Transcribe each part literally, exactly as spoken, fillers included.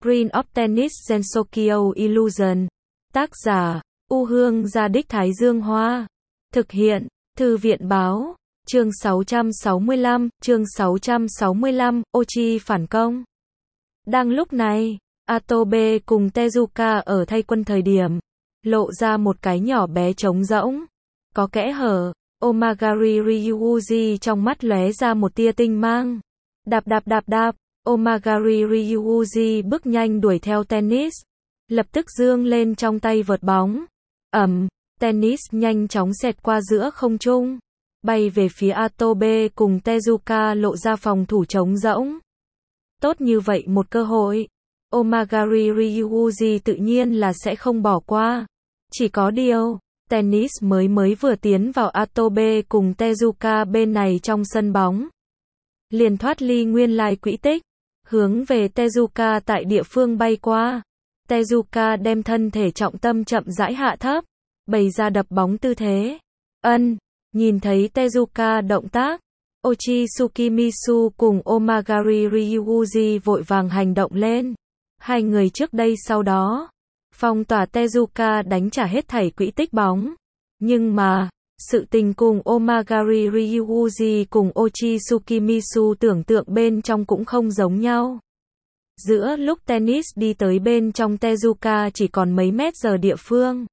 Green of Tennis Gensokyo Illusion. Tác giả, U Hương Gia Đích Thái Dương Hoa. Thực hiện, Thư viện Báo. Chương sáu trăm sáu mươi lăm, chương sáu trăm sáu mươi lăm, Ochi phản công. Đang lúc này, Atobe cùng Tezuka ở thay quân thời điểm, lộ ra một cái nhỏ bé trống rỗng, có kẽ hở. Omagari Ryuuji trong mắt lóe ra một tia tinh mang. Đạp đạp đạp đạp, Omagari Ryuuji bước nhanh đuổi theo tennis, lập tức giương lên trong tay vợt bóng. Ầm, tennis nhanh chóng xẹt qua giữa không trung, bay về phía Atobe cùng Tezuka lộ ra phòng thủ trống rỗng. Tốt như vậy một cơ hội, Omagari Ryuuji tự nhiên là sẽ không bỏ qua. Chỉ có điều, tennis mới mới vừa tiến vào Atobe cùng Tezuka bên này trong sân bóng, liền thoát ly nguyên lai quỹ tích, hướng về Tezuka tại địa phương bay qua. Tezuka đem thân thể trọng tâm chậm rãi hạ thấp, bày ra đập bóng tư thế. Ân, nhìn thấy Tezuka động tác, Ochi Tsukimisu cùng Omagari Ryuuji vội vàng hành động lên. Hai người trước đây sau đó phong tỏa Tezuka đánh trả hết thảy quỹ tích bóng. Nhưng mà, sự tình cùng Omagari Ryuuji cùng Ochi Tsukimisu tưởng tượng bên trong cũng không giống nhau. Giữa lúc tennis đi tới bên trong Tezuka chỉ còn mấy mét giờ địa phương,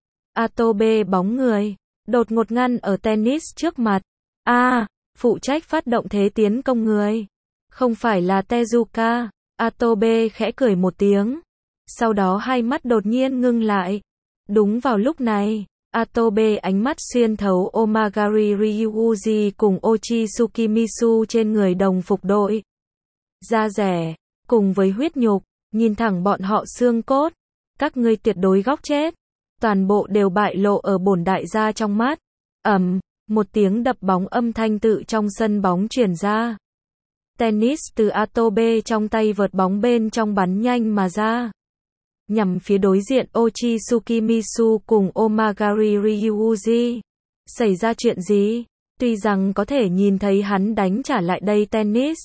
Atobe bóng người đột ngột ngăn ở tennis trước mặt. A, à, phụ trách phát động thế tiến công người không phải là Tezuka. Atobe khẽ cười một tiếng, sau đó hai mắt đột nhiên ngưng lại. Đúng vào lúc này, Atobe ánh mắt xuyên thấu Omagari Ryuuji cùng Ochi Tsukimisu trên người đồng phục đội da rẻ, cùng với huyết nhục, nhìn thẳng bọn họ xương cốt. Các ngươi tuyệt đối góc chết, toàn bộ đều bại lộ ở bổn đại gia trong mắt. Ầm, một tiếng đập bóng âm thanh tự trong sân bóng truyền ra. Tennis từ Atobe trong tay vợt bóng bên trong bắn nhanh mà ra, nhằm phía đối diện Ochi Tsukimisu cùng Omagari Ryuuji. Xảy ra chuyện gì? Tuy rằng có thể nhìn thấy hắn đánh trả lại đây tennis,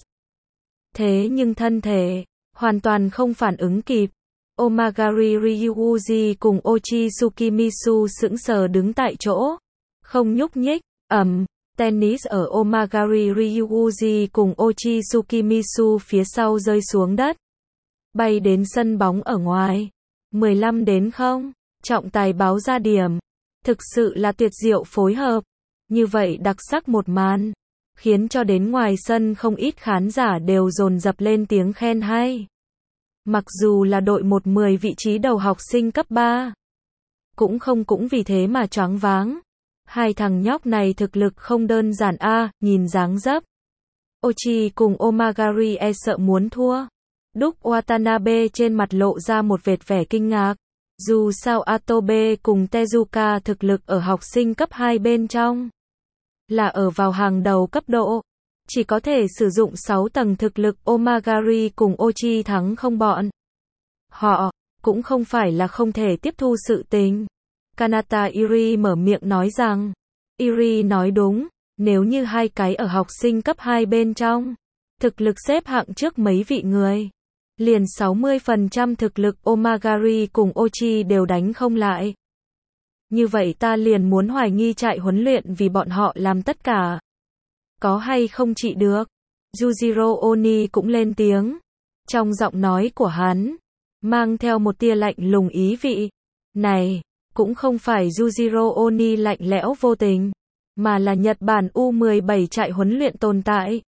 thế nhưng thân thể hoàn toàn không phản ứng kịp. Omagari Ryuuji cùng Ochi Tsukimisu sững sờ đứng tại chỗ, không nhúc nhích. Ầm, tennis ở Omagari Ryuuji cùng Ochi Tsukimisu phía sau rơi xuống đất, bay đến sân bóng ở ngoài. mười lăm đến không, trọng tài báo ra điểm. Thực sự là tuyệt diệu phối hợp. Như vậy đặc sắc một màn, khiến cho đến ngoài sân không ít khán giả đều dồn dập lên tiếng khen hay. Mặc dù là đội một mười vị trí đầu học sinh cấp ba, cũng không cũng vì thế mà choáng váng. Hai thằng nhóc này thực lực không đơn giản a, à, nhìn dáng dấp. Ochi cùng Omagari e sợ muốn thua. Đúc Watanabe trên mặt lộ ra một vệt vẻ kinh ngạc. Dù sao Atobe cùng Tezuka thực lực ở học sinh cấp hai bên trong là ở vào hàng đầu cấp độ, chỉ có thể sử dụng sáu tầng thực lực. Omagari cùng Ochi thắng không bọn họ, cũng không phải là không thể tiếp thu sự tình. Kanata Iri mở miệng nói rằng, Iri nói đúng, nếu như hai cái ở học sinh cấp hai bên trong, thực lực xếp hạng trước mấy vị người, liền sáu mươi phần trăm thực lực Omagari cùng Ochi đều đánh không lại. Như vậy ta liền muốn hoài nghi trại huấn luyện vì bọn họ làm tất cả, có hay không trị được. Yujiro Oni cũng lên tiếng, trong giọng nói của hắn mang theo một tia lạnh lùng ý vị. Này, cũng không phải Yujiro Oni lạnh lẽo vô tình, mà là Nhật Bản U mười bảy trại huấn luyện tồn tại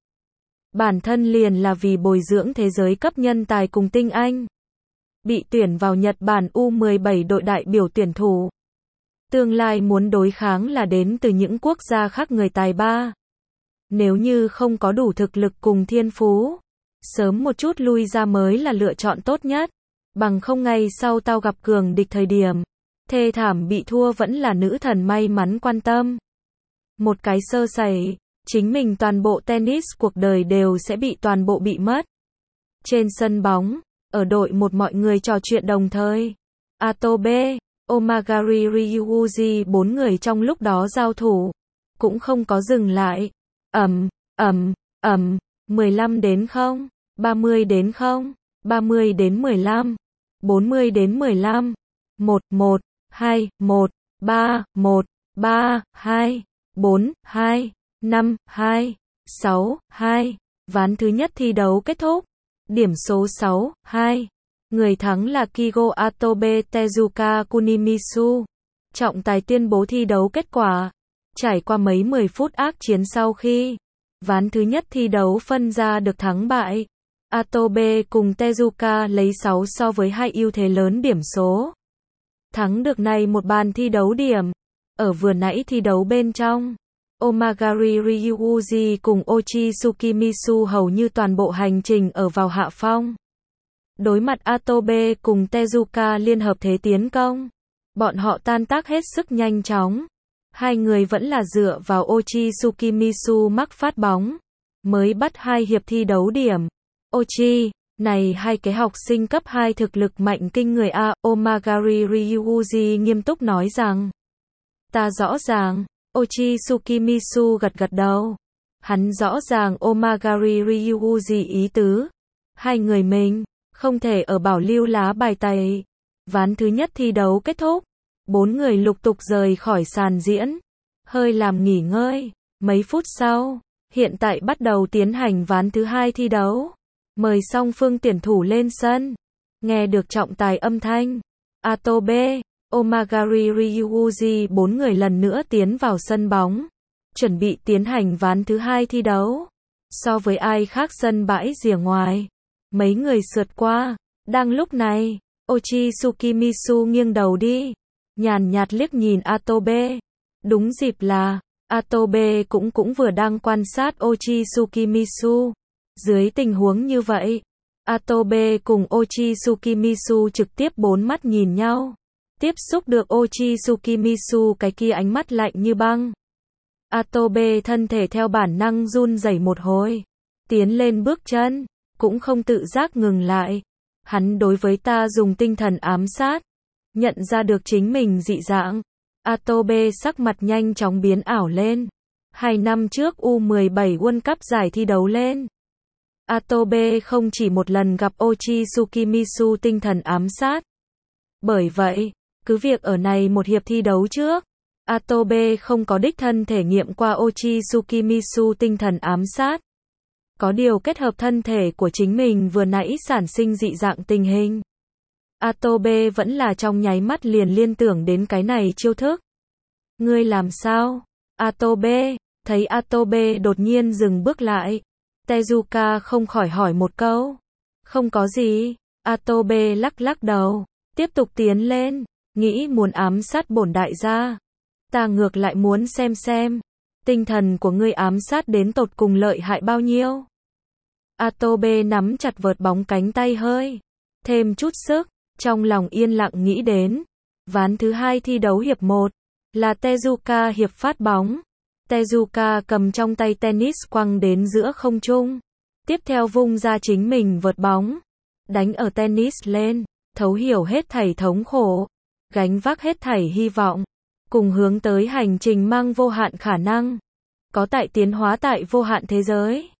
bản thân liền là vì bồi dưỡng thế giới cấp nhân tài cùng tinh anh. Bị tuyển vào Nhật Bản U mười bảy đội đại biểu tuyển thủ, tương lai muốn đối kháng là đến từ những quốc gia khác người tài ba. Nếu như không có đủ thực lực cùng thiên phú, sớm một chút lui ra mới là lựa chọn tốt nhất. Bằng không ngay sau tao gặp cường địch thời điểm thê thảm bị thua vẫn là nữ thần may mắn quan tâm. Một cái sơ sẩy, chính mình toàn bộ tennis cuộc đời đều sẽ bị toàn bộ bị mất. Trên sân bóng, ở đội một mọi người trò chuyện đồng thời. Atobe, Omagari Ryuuji bốn người trong lúc đó giao thủ, cũng không có dừng lại. Ầm, ầm, ầm, mười lăm đến không, ba mươi đến không. ba mươi đến mười lăm, bốn mươi đến mười lăm, một, một, hai, một, ba, một, ba, hai, bốn, hai, năm, hai, sáu, hai. Ván thứ nhất thi đấu kết thúc. Điểm số sáu, hai. Người thắng là Kigo Atobe Tezuka Kunimisu. Trọng tài tuyên bố thi đấu kết quả. Trải qua mấy mười phút ác chiến sau khi ván thứ nhất thi đấu phân ra được thắng bại, Atobe cùng Tezuka lấy sáu so với hai ưu thế lớn điểm số. Thắng được này một bàn thi đấu điểm. Ở vừa nãy thi đấu bên trong, Omagari Ryuuji cùng Ochi Tsukimisu hầu như toàn bộ hành trình ở vào hạ phong. Đối mặt Atobe cùng Tezuka liên hợp thế tiến công, bọn họ tan tác hết sức nhanh chóng. Hai người vẫn là dựa vào Ochi Tsukimisu mắc phát bóng, mới bắt hai hiệp thi đấu điểm. Ochi, này hai cái học sinh cấp hai thực lực mạnh kinh người a, Omagari Ryuuji nghiêm túc nói rằng. Ta rõ ràng, Ochi Tsukimisu gật gật đầu. Hắn rõ ràng Omagari Ryuuji ý tứ. Hai người mình, không thể ở bảo lưu lá bài tẩy. Ván thứ nhất thi đấu kết thúc. Bốn người lục tục rời khỏi sàn diễn. Hơi làm nghỉ ngơi. Mấy phút sau, hiện tại bắt đầu tiến hành ván thứ hai thi đấu. Mời song phương tuyển thủ lên sân. Nghe được trọng tài âm thanh. Atobe, Omagari Ryuuji bốn người lần nữa tiến vào sân bóng. Chuẩn bị tiến hành ván thứ hai thi đấu. So với ai khác sân bãi rìa ngoài. Mấy người sượt qua. Đang lúc này, Ochi Tsukimisu nghiêng đầu đi. Nhàn nhạt liếc nhìn Atobe. Đúng dịp là, Atobe cũng cũng vừa đang quan sát Ochi Tsukimisu. Dưới tình huống như vậy, Atobe cùng Ochi Tsukimisu trực tiếp bốn mắt nhìn nhau. Tiếp xúc được Ochi Tsukimisu cái kia ánh mắt lạnh như băng. Atobe thân thể theo bản năng run rẩy một hồi. Tiến lên bước chân, cũng không tự giác ngừng lại. Hắn đối với ta dùng tinh thần ám sát. Nhận ra được chính mình dị dạng. Atobe sắc mặt nhanh chóng biến ảo lên. Hai năm trước U mười bảy World Cup giải thi đấu lên. Atobe không chỉ một lần gặp Ochi Tsukimisu tinh thần ám sát. Bởi vậy, cứ việc ở này một hiệp thi đấu trước, Atobe không có đích thân thể nghiệm qua Ochi Tsukimisu tinh thần ám sát. Có điều kết hợp thân thể của chính mình vừa nãy sản sinh dị dạng tình hình. Atobe vẫn là trong nháy mắt liền liên tưởng đến cái này chiêu thức. Ngươi làm sao? Atobe, thấy Atobe đột nhiên dừng bước lại. Tezuka không khỏi hỏi một câu. Không có gì. Atobe lắc lắc đầu. Tiếp tục tiến lên. Nghĩ muốn ám sát bổn đại gia. Ta ngược lại muốn xem xem. Tinh thần của ngươi ám sát đến tột cùng lợi hại bao nhiêu. Atobe nắm chặt vợt bóng cánh tay hơi. Thêm chút sức. Trong lòng yên lặng nghĩ đến. Ván thứ hai thi đấu hiệp một. Là Tezuka hiệp phát bóng. Tezuka cầm trong tay tennis quăng đến giữa không trung. Tiếp theo vung ra chính mình vợt bóng. Đánh ở tennis lên. Thấu hiểu hết thảy thống khổ. Gánh vác hết thảy hy vọng. Cùng hướng tới hành trình mang vô hạn khả năng. Có tại tiến hóa tại vô hạn thế giới.